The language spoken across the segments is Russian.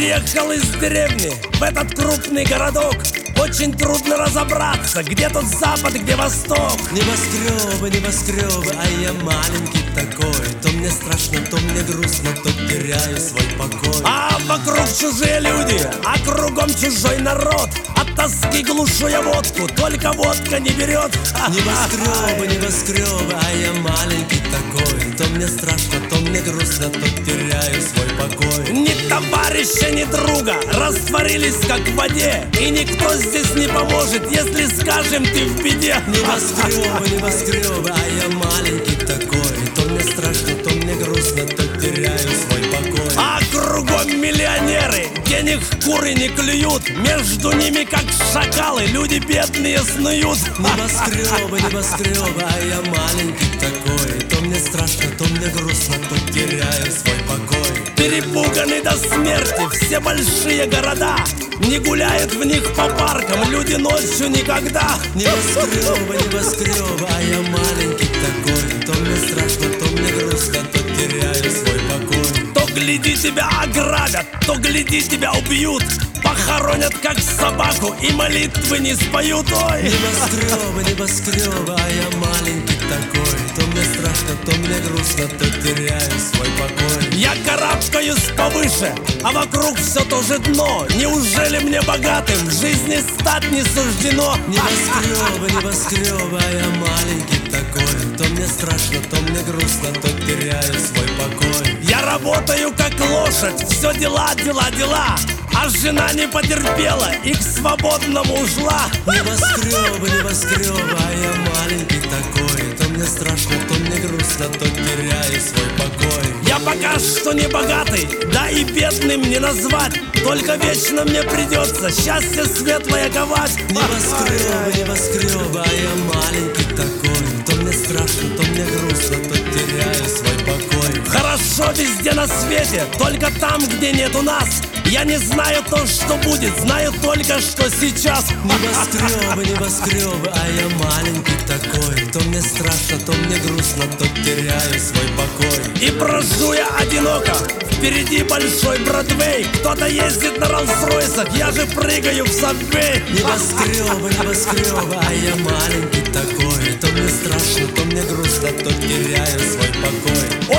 Приехал из деревни в этот крупный городок. Очень трудно разобраться, где тут запад, где восток. Небоскребы, небоскребы, а я маленький такой. То мне страшно, то мне грустно, то теряю свой покой. А вокруг чужие люди, а кругом чужой народ. От тоски глушу я водку, только водка не берет. Небоскребы, небоскребы, а я маленький такой. То мне страшно, то мне грустно, то теряю свой покой. Ни товарища, ни друга растворились как в воде. И никто здесь не поможет, если скажем, ты в беде. Небоскребы, небоскребы, а я маленький такой. То мне страшно, то мне грустно, то теряю свой покой. А кругом миллионеры, денег куры не клюют. Между ними, как шакалы, люди бедные снуют. Небоскребы, небоскребы, а я маленький такой. То мне страшно, то мне грустно, то теряю свой покой. Перепуганы до смерти все большие города. Не гуляют в них по паркам люди ночью никогда. Небоскребы, небоскребы, а я маленький такой. То мне страшно, то мне грустно, то теряю свой покой. То гляди тебя ограбят, то гляди тебя убьют. Похоронят как собаку и молитвы не споют. Ой! Небоскребы, небоскребы, а я маленький такой. То мне страшно, то мне грустно, то теряю свой покой. Я карабкаюсь повыше, а вокруг все то же дно. Неужели мне богатым в жизни стать не суждено? Небоскребы, небоскребы, а я маленький такой. То мне страшно, то мне грустно, то теряю свой покой. Я работаю как лошадь, все дела, дела, дела. А жена не потерпела и к свободному ушла. Небоскребы, небоскребы, а я маленький такой. То мне страшно, то мне грустно, то теряю свой покой. Я пока что не богатый, да и бедным не назвать. Только вечно мне придется счастье светлое ковать. Небоскребы, небоскребы, а я маленький такой. То мне страшно, то мне грустно, то теряю свой покой. Хорошо везде на свете, только там, где нету нас. Я не знаю то, что будет, знаю только, что сейчас. Небоскребы, небоскребы, а я маленький такой. То мне страшно, то мне грустно, то теряю свой покой. И брожу я одиноко, впереди большой Бродвей. Кто-то ездит на Роллс-Ройсах, я же прыгаю в Сабвей. Небоскребы, небоскребы, а я маленький такой. То мне страшно, то мне грустно, то теряю свой покой.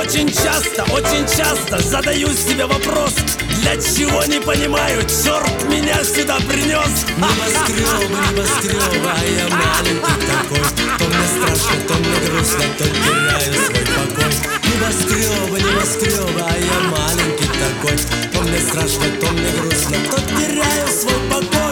Очень часто задаю себе вопрос: для чего не понимаю, черт меня сюда принес. Небоскребы, небоскребы, а я маленький такой. То мне страшно, то мне грустно, то теряю свой покой. Небоскребы, небоскребы, а я маленький такой. То мне страшно, то мне грустно, то теряю свой покой.